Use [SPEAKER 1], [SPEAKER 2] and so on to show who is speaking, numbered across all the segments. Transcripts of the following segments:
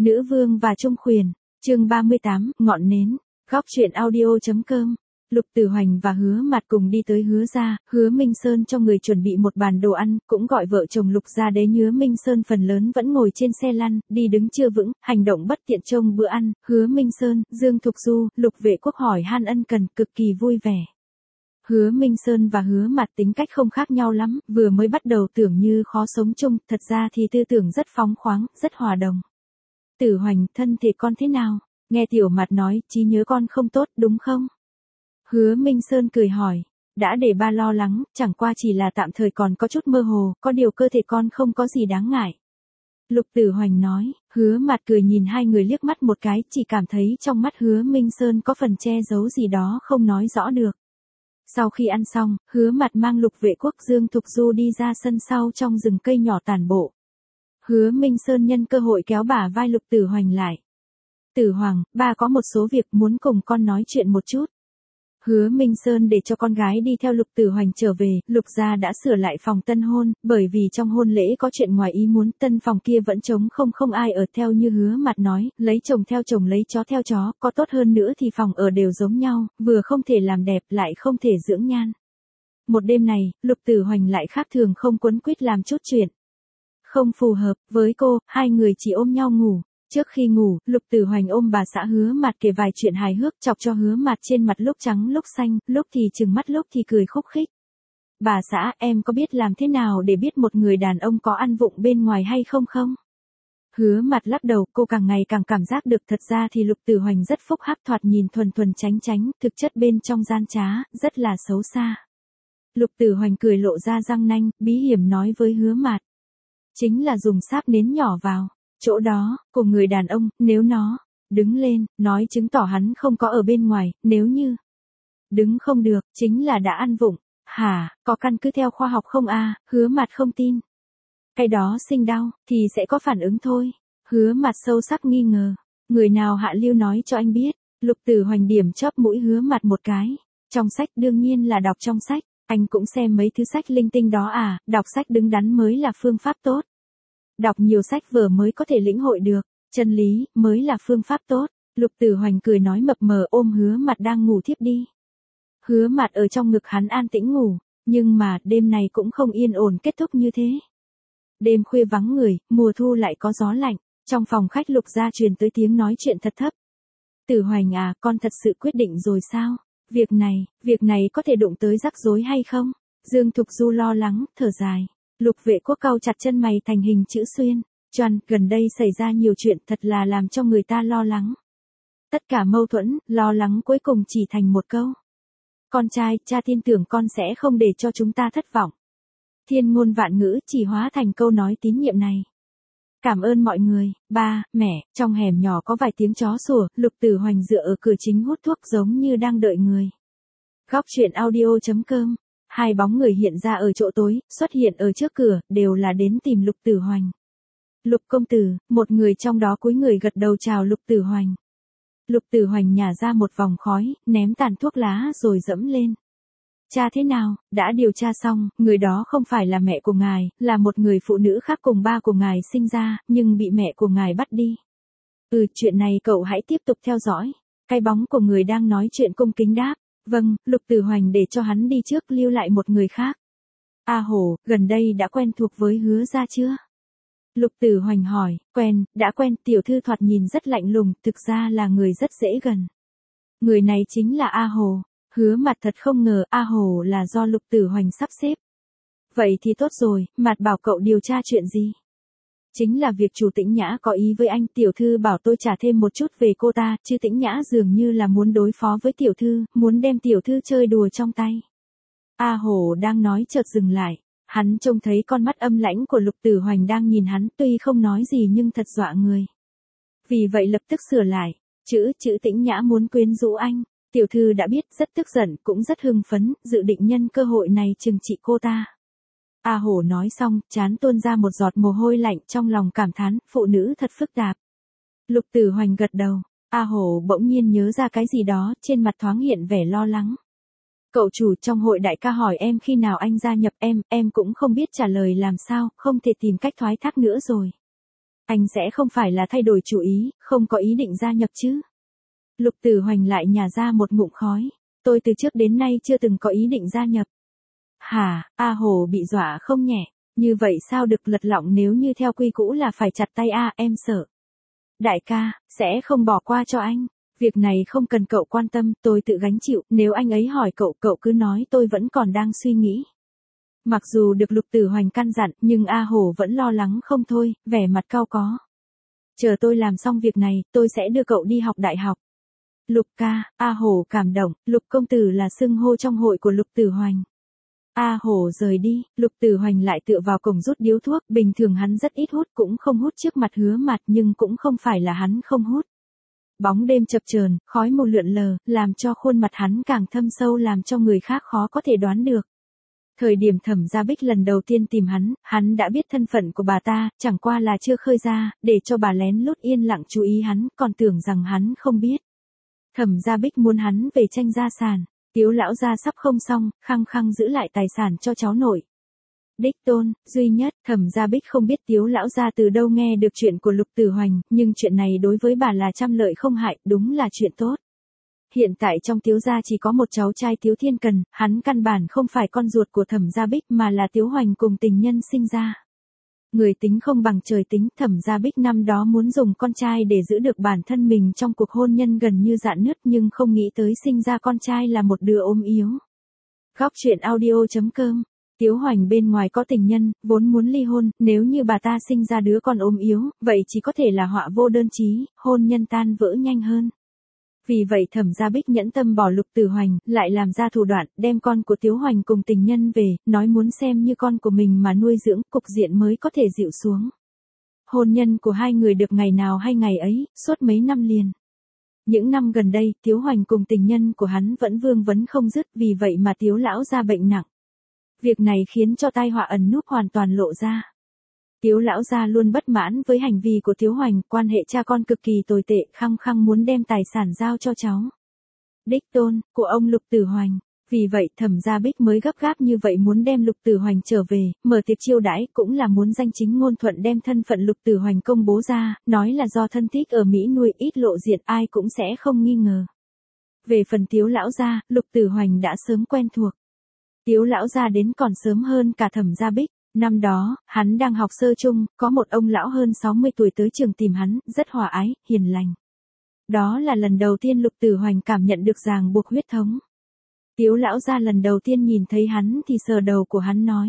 [SPEAKER 1] Nữ vương và Trung Khuyển, chương 38, ngọn nến, góc truyện audio.com. Lục Tử Hoành và Hứa Mạt cùng đi tới Hứa gia, Hứa Minh Sơn cho người chuẩn bị một bàn đồ ăn, cũng gọi vợ chồng Lục gia đến. Hứa Minh Sơn phần lớn vẫn ngồi trên xe lăn, đi đứng chưa vững, hành động bất tiện trông bữa ăn. Hứa Minh Sơn, Dương Thục Du, Lục Vệ Quốc hỏi han ân cần, cực kỳ vui vẻ. Hứa Minh Sơn và Hứa Mạt tính cách không khác nhau lắm, vừa mới bắt đầu tưởng như khó sống chung, thật ra thì tư tưởng rất phóng khoáng, rất hòa đồng. Tử Hoành, thân thể con thế nào? Nghe Tiểu Mạt nói, trí nhớ con không tốt, đúng không? Hứa Minh Sơn cười hỏi, đã để ba lo lắng, chẳng qua chỉ là tạm thời còn có chút mơ hồ, có điều cơ thể con không có gì đáng ngại. Lục Tử Hoành nói. Hứa Mạt cười nhìn hai người liếc mắt một cái, chỉ cảm thấy trong mắt Hứa Minh Sơn có phần che giấu gì đó không nói rõ được. Sau khi ăn xong, Hứa Mạt mang Lục Vệ Quốc, Dương Thục Du đi ra sân sau trong rừng cây nhỏ tản bộ. Hứa Minh Sơn nhân cơ hội kéo bả vai Lục Tử Hoành lại. Tử Hoàng, ba có một số việc muốn cùng con nói chuyện một chút. Hứa Minh Sơn để cho con gái đi theo Lục Tử Hoành trở về, Lục gia đã sửa lại phòng tân hôn, bởi vì trong hôn lễ có chuyện ngoài ý muốn, tân phòng kia vẫn trống không ai ở. Theo như Hứa Mạt nói, lấy chồng theo chồng lấy chó theo chó, có tốt hơn nữa thì phòng ở đều giống nhau, vừa không thể làm đẹp lại không thể dưỡng nhan. Một đêm này, Lục Tử Hoành lại khác thường không quấn quýt làm chút chuyện. Không phù hợp với cô, hai người chỉ ôm nhau ngủ. Trước khi ngủ, Lục Tử Hoành ôm bà xã Hứa Mạt kể vài chuyện hài hước, chọc cho Hứa Mạt trên mặt lúc trắng lúc xanh, lúc thì trừng mắt lúc thì cười khúc khích. Bà xã, em có biết làm thế nào để biết một người đàn ông có ăn vụng bên ngoài hay không không? Hứa Mạt lắc đầu, cô càng ngày càng cảm giác được thật ra thì Lục Tử Hoành rất phúc hắc, thoạt nhìn thuần tránh, thực chất bên trong gian trá, rất là xấu xa. Lục Tử Hoành cười lộ ra răng nanh, bí hiểm nói với Hứa Mạt. Chính là dùng sáp nến nhỏ vào chỗ đó, cùng người đàn ông, nếu nó đứng lên, nói chứng tỏ hắn không có ở bên ngoài, nếu như đứng không được, chính là đã ăn vụng. Hả, có căn cứ theo khoa học không a? Hứa Mạt không tin. Cái đó sinh đau, thì sẽ có phản ứng thôi. Hứa Mạt sâu sắc nghi ngờ. Người nào hạ lưu nói cho anh biết. Lục Tử Hoành điểm chóp mũi Hứa Mạt một cái. Trong sách đương nhiên là đọc trong sách. Anh cũng xem mấy thứ sách linh tinh đó à, đọc sách đứng đắn mới là phương pháp tốt. Đọc nhiều sách vở mới có thể lĩnh hội được, chân lý mới là phương pháp tốt. Lục Tử Hoành cười nói mập mờ ôm Hứa Mạt đang ngủ thiếp đi. Hứa Mạt ở trong ngực hắn an tĩnh ngủ, nhưng mà đêm này cũng không yên ổn kết thúc như thế. Đêm khuya vắng người, mùa thu lại có gió lạnh, trong phòng khách Lục gia truyền tới tiếng nói chuyện thật thấp. Tử Hoành à, con thật sự quyết định rồi sao? Việc này có thể đụng tới rắc rối hay không? Dương Thục Du lo lắng, thở dài. Lục Vệ Quốc cau chặt chân mày thành hình chữ xuyên. Choan, gần đây xảy ra nhiều chuyện thật là làm cho người ta lo lắng. Tất cả mâu thuẫn, lo lắng cuối cùng chỉ thành một câu. Con trai, cha tin tưởng con sẽ không để cho chúng ta thất vọng. Thiên ngôn vạn ngữ chỉ hóa thành câu nói tín nhiệm này. Cảm ơn mọi người, ba, mẹ, trong hẻm nhỏ có vài tiếng chó sủa, Lục Tử Hoành dựa ở cửa chính hút thuốc giống như đang đợi người. Góc truyện audio.com. Hai bóng người hiện ra ở chỗ tối, xuất hiện ở trước cửa, đều là đến tìm Lục Tử Hoành. Lục công tử, một người trong đó cúi người gật đầu chào Lục Tử Hoành. Lục Tử Hoành nhả ra một vòng khói, ném tàn thuốc lá rồi dẫm lên. Cha thế nào, đã điều tra xong, người đó không phải là mẹ của ngài, là một người phụ nữ khác cùng ba của ngài sinh ra, nhưng bị mẹ của ngài bắt đi. Chuyện này cậu hãy tiếp tục theo dõi. Cái bóng của người đang nói chuyện cung kính đáp. Vâng, Lục Tử Hoành để cho hắn đi trước lưu lại một người khác. A Hổ, gần đây đã quen thuộc với Hứa gia chưa? Lục Tử Hoành hỏi, đã quen, tiểu thư thoạt nhìn rất lạnh lùng, thực ra là người rất dễ gần. Người này chính là A Hồ. Hứa Mạt thật không ngờ A Hồ là do Lục Tử Hoành sắp xếp. Vậy thì tốt rồi, Mạt bảo cậu điều tra chuyện gì? Chính là việc chủ Tĩnh Nhã có ý với anh, tiểu thư bảo tôi trả thêm một chút về cô ta, chứ Tĩnh Nhã dường như là muốn đối phó với tiểu thư, muốn đem tiểu thư chơi đùa trong tay. A Hổ đang nói chợt dừng lại, hắn trông thấy con mắt âm lãnh của Lục Tử Hoành đang nhìn hắn, tuy không nói gì nhưng thật dọa người. Vì vậy lập tức sửa lại, chữ Tĩnh Nhã muốn quyến rũ anh, tiểu thư đã biết, rất tức giận, cũng rất hưng phấn, dự định nhân cơ hội này trừng trị cô ta. A Hổ nói xong, trán tuôn ra một giọt mồ hôi lạnh, trong lòng cảm thán, phụ nữ thật phức tạp. Lục Tử Hoành gật đầu, A Hổ bỗng nhiên nhớ ra cái gì đó, trên mặt thoáng hiện vẻ lo lắng. Cậu chủ, trong hội đại ca hỏi em khi nào anh gia nhập em cũng không biết trả lời làm sao, không thể tìm cách thoái thác nữa rồi. Anh sẽ không phải là thay đổi chủ ý, không có ý định gia nhập chứ? Lục Tử Hoành lại nhả ra một ngụm khói. Tôi từ trước đến nay chưa từng có ý định gia nhập. Hả? A Hồ bị dọa không nhẹ. Như vậy sao được, lật lọng nếu như theo quy cũ là phải chặt tay a, em sợ. Đại ca, sẽ không bỏ qua cho anh. Việc này không cần cậu quan tâm, tôi tự gánh chịu, nếu anh ấy hỏi cậu, cậu cứ nói tôi vẫn còn đang suy nghĩ. Mặc dù được Lục Tử Hoành căn dặn, nhưng A Hồ vẫn lo lắng không thôi, vẻ mặt cau có. Chờ tôi làm xong việc này, tôi sẽ đưa cậu đi học đại học. Lục ca, A Hồ cảm động, Lục công tử là xưng hô trong hội của Lục Tử Hoành. A Hồ rời đi, Lục Tử Hoành lại tựa vào cổng rút điếu thuốc, bình thường hắn rất ít hút, cũng không hút trước mặt Hứa Mạt, nhưng cũng không phải là hắn không hút. Bóng đêm chập chờn, khói mù lượn lờ, làm cho khuôn mặt hắn càng thâm sâu, làm cho người khác khó có thể đoán được. Thời điểm Thẩm Gia Bích lần đầu tiên tìm hắn đã biết thân phận của bà ta, chẳng qua là chưa khơi ra, để cho bà lén lút yên lặng chú ý hắn, còn tưởng rằng hắn không biết. Thẩm Gia Bích muốn hắn về tranh gia sản, Tiếu lão gia sắp không xong, khăng khăng giữ lại tài sản cho cháu nội. Đích tôn, duy nhất, Thẩm Gia Bích không biết Tiếu lão gia từ đâu nghe được chuyện của Lục Tử Hoành, nhưng chuyện này đối với bà là trăm lợi không hại, đúng là chuyện tốt. Hiện tại trong Tiếu gia chỉ có một cháu trai Tiếu Thiên Cần, hắn căn bản không phải con ruột của Thẩm Gia Bích mà là Tiếu Hoành cùng tình nhân sinh ra. Người tính không bằng trời tính, Thẩm Gia Bích năm đó muốn dùng con trai để giữ được bản thân mình trong cuộc hôn nhân gần như rạn nứt, nhưng không nghĩ tới sinh ra con trai là một đứa ốm yếu. Góc truyện audio.com. Tiếu Hoành bên ngoài có tình nhân, vốn muốn ly hôn, nếu như bà ta sinh ra đứa con ốm yếu, vậy chỉ có thể là họa vô đơn chí, hôn nhân tan vỡ nhanh hơn. Vì vậy Thẩm Gia Bích nhẫn tâm bỏ Lục Tử Hoành, lại làm ra thủ đoạn, đem con của Tiếu Hoành cùng tình nhân về, nói muốn xem như con của mình mà nuôi dưỡng, cục diện mới có thể dịu xuống. Hôn nhân của hai người được ngày nào hay ngày ấy, suốt mấy năm liền. Những năm gần đây, Tiếu Hoành cùng tình nhân của hắn vẫn vương vấn không dứt, vì vậy mà Tiếu lão gia bệnh nặng. Việc này khiến cho tai họa ẩn núp hoàn toàn lộ ra. Tiếu lão gia luôn bất mãn với hành vi của Tiếu Hoành, quan hệ cha con cực kỳ tồi tệ, khăng khăng muốn đem tài sản giao cho cháu. Đích tôn, của ông Lục Tử Hoành. Vì vậy Thẩm Gia Bích mới gấp gáp như vậy muốn đem Lục Tử Hoành trở về, mở tiệc chiêu đãi, cũng là muốn danh chính ngôn thuận đem thân phận Lục Tử Hoành công bố ra, nói là do thân thích ở Mỹ nuôi, ít lộ diện ai cũng sẽ không nghi ngờ. Về phần Tiếu lão gia, Lục Tử Hoành đã sớm quen thuộc. Tiếu lão gia đến còn sớm hơn cả Thẩm Gia Bích. Năm đó, hắn đang học sơ chung, có một ông lão hơn 60 tuổi tới trường tìm hắn, rất hòa ái, hiền lành. Đó là lần đầu tiên Lục Tử Hoành cảm nhận được ràng buộc huyết thống. Tiếu lão gia lần đầu tiên nhìn thấy hắn thì sờ đầu của hắn nói.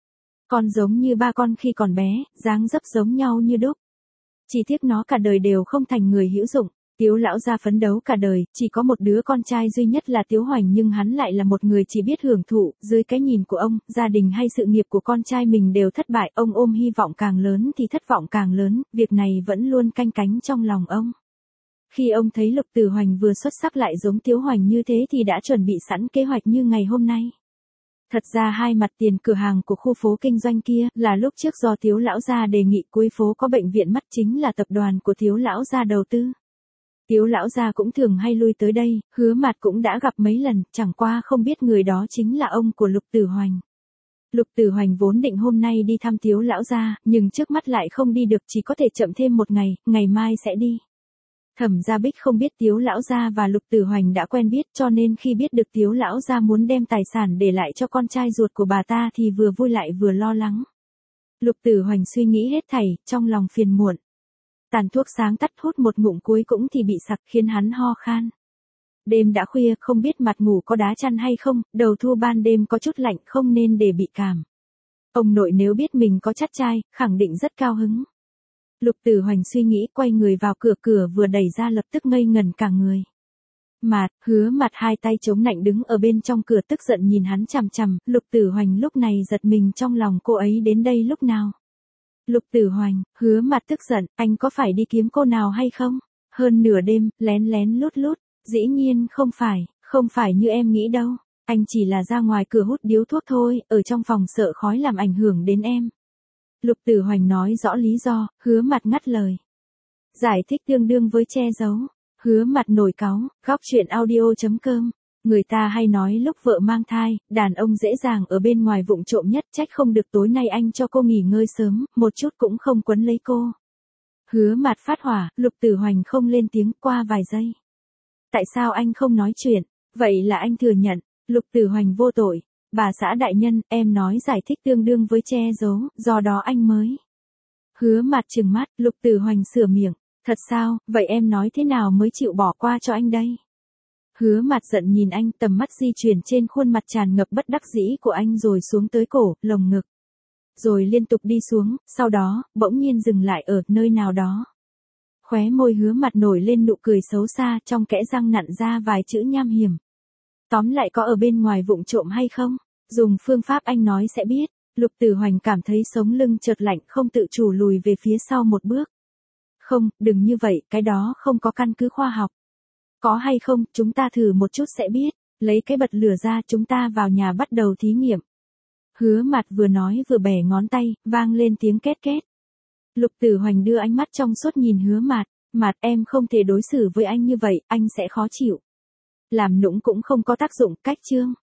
[SPEAKER 1] Con giống như ba con khi còn bé, dáng dấp giống nhau như đúc. Chỉ tiếc nó cả đời đều không thành người hữu dụng. Tiếu lão gia phấn đấu cả đời, chỉ có một đứa con trai duy nhất là Tiếu Hoành, nhưng hắn lại là một người chỉ biết hưởng thụ, dưới cái nhìn của ông, gia đình hay sự nghiệp của con trai mình đều thất bại, ông ôm hy vọng càng lớn thì thất vọng càng lớn, việc này vẫn luôn canh cánh trong lòng ông. Khi ông thấy Lục Tử Hoành vừa xuất sắc lại giống Tiếu Hoành như thế thì đã chuẩn bị sẵn kế hoạch như ngày hôm nay. Thật ra hai mặt tiền cửa hàng của khu phố kinh doanh kia là lúc trước do Tiếu lão gia đề nghị cuối phố có bệnh viện mắt, chính là tập đoàn của Tiếu lão gia đầu tư. Tiếu lão gia cũng thường hay lui tới đây, Hứa Mạt cũng đã gặp mấy lần, chẳng qua không biết người đó chính là ông của Lục Tử Hoành. Lục Tử Hoành vốn định hôm nay đi thăm Tiếu lão gia, nhưng trước mắt lại không đi được, chỉ có thể chậm thêm một ngày, ngày mai sẽ đi. Thẩm Gia Bích không biết Tiếu lão gia và Lục Tử Hoành đã quen biết, cho nên khi biết được Tiếu lão gia muốn đem tài sản để lại cho con trai ruột của bà ta thì vừa vui lại vừa lo lắng. Lục Tử Hoành suy nghĩ hết thảy, trong lòng phiền muộn. Tàn thuốc sáng tắt, hút một ngụm cuối cũng thì bị sặc, khiến hắn ho khan. Đêm đã khuya, không biết mặt ngủ có đá chăn hay không, đầu thu ban đêm có chút lạnh, không nên để bị cảm. Ông nội nếu biết mình có chắt trai, khẳng định rất cao hứng. Lục Tử Hoành suy nghĩ, quay người vào cửa, cửa vừa đẩy ra lập tức ngây ngẩn cả người. Mạt, Hứa Mạt hai tay chống nạnh đứng ở bên trong cửa tức giận nhìn hắn chằm chằm, Lục Tử Hoành lúc này giật mình trong lòng, cô ấy đến đây lúc nào? Lục Tử Hoành, Hứa Mạt tức giận, anh có phải đi kiếm cô nào hay không? Hơn nửa đêm, lén lén lút lút, dĩ nhiên không phải như em nghĩ đâu, anh chỉ là ra ngoài cửa hút điếu thuốc thôi, ở trong phòng sợ khói làm ảnh hưởng đến em. Lục Tử Hoành nói rõ lý do, Hứa Mạt ngắt lời. Giải thích tương đương với che giấu. Hứa Mạt nổi cáu, góc truyện audio.com. Người ta hay nói lúc vợ mang thai, đàn ông dễ dàng ở bên ngoài vụng trộm nhất, trách không được tối nay anh cho cô nghỉ ngơi sớm, một chút cũng không quấn lấy cô. Hứa Mạt phát hỏa, Lục Tử Hoành không lên tiếng qua vài giây. Tại sao anh không nói chuyện? Vậy là anh thừa nhận, Lục Tử Hoành vô tội. Bà xã đại nhân, em nói giải thích tương đương với che giấu, do đó anh mới. Hứa Mạt trừng mắt, Lục Tử Hoành sửa miệng. Thật sao, vậy em nói thế nào mới chịu bỏ qua cho anh đây? Hứa Mạt giận nhìn anh, tầm mắt di chuyển trên khuôn mặt tràn ngập bất đắc dĩ của anh rồi xuống tới cổ, lồng ngực. Rồi liên tục đi xuống, sau đó, bỗng nhiên dừng lại ở nơi nào đó. Khóe môi Hứa Mạt nổi lên nụ cười xấu xa, trong kẽ răng nặn ra vài chữ nham hiểm. Tóm lại có ở bên ngoài vụng trộm hay không? Dùng phương pháp anh nói sẽ biết. Lục Tử Hoành cảm thấy sống lưng chợt lạnh, không tự chủ lùi về phía sau một bước. Không, đừng như vậy, cái đó không có căn cứ khoa học. Có hay không, chúng ta thử một chút sẽ biết. Lấy cái bật lửa ra, chúng ta vào nhà bắt đầu thí nghiệm. Hứa Mạt vừa nói vừa bẻ ngón tay, vang lên tiếng két két. Lục Tử Hoành đưa ánh mắt trong suốt nhìn Hứa Mạt. Mạt, em không thể đối xử với anh như vậy, anh sẽ khó chịu. Làm nũng cũng không có tác dụng, cách chương.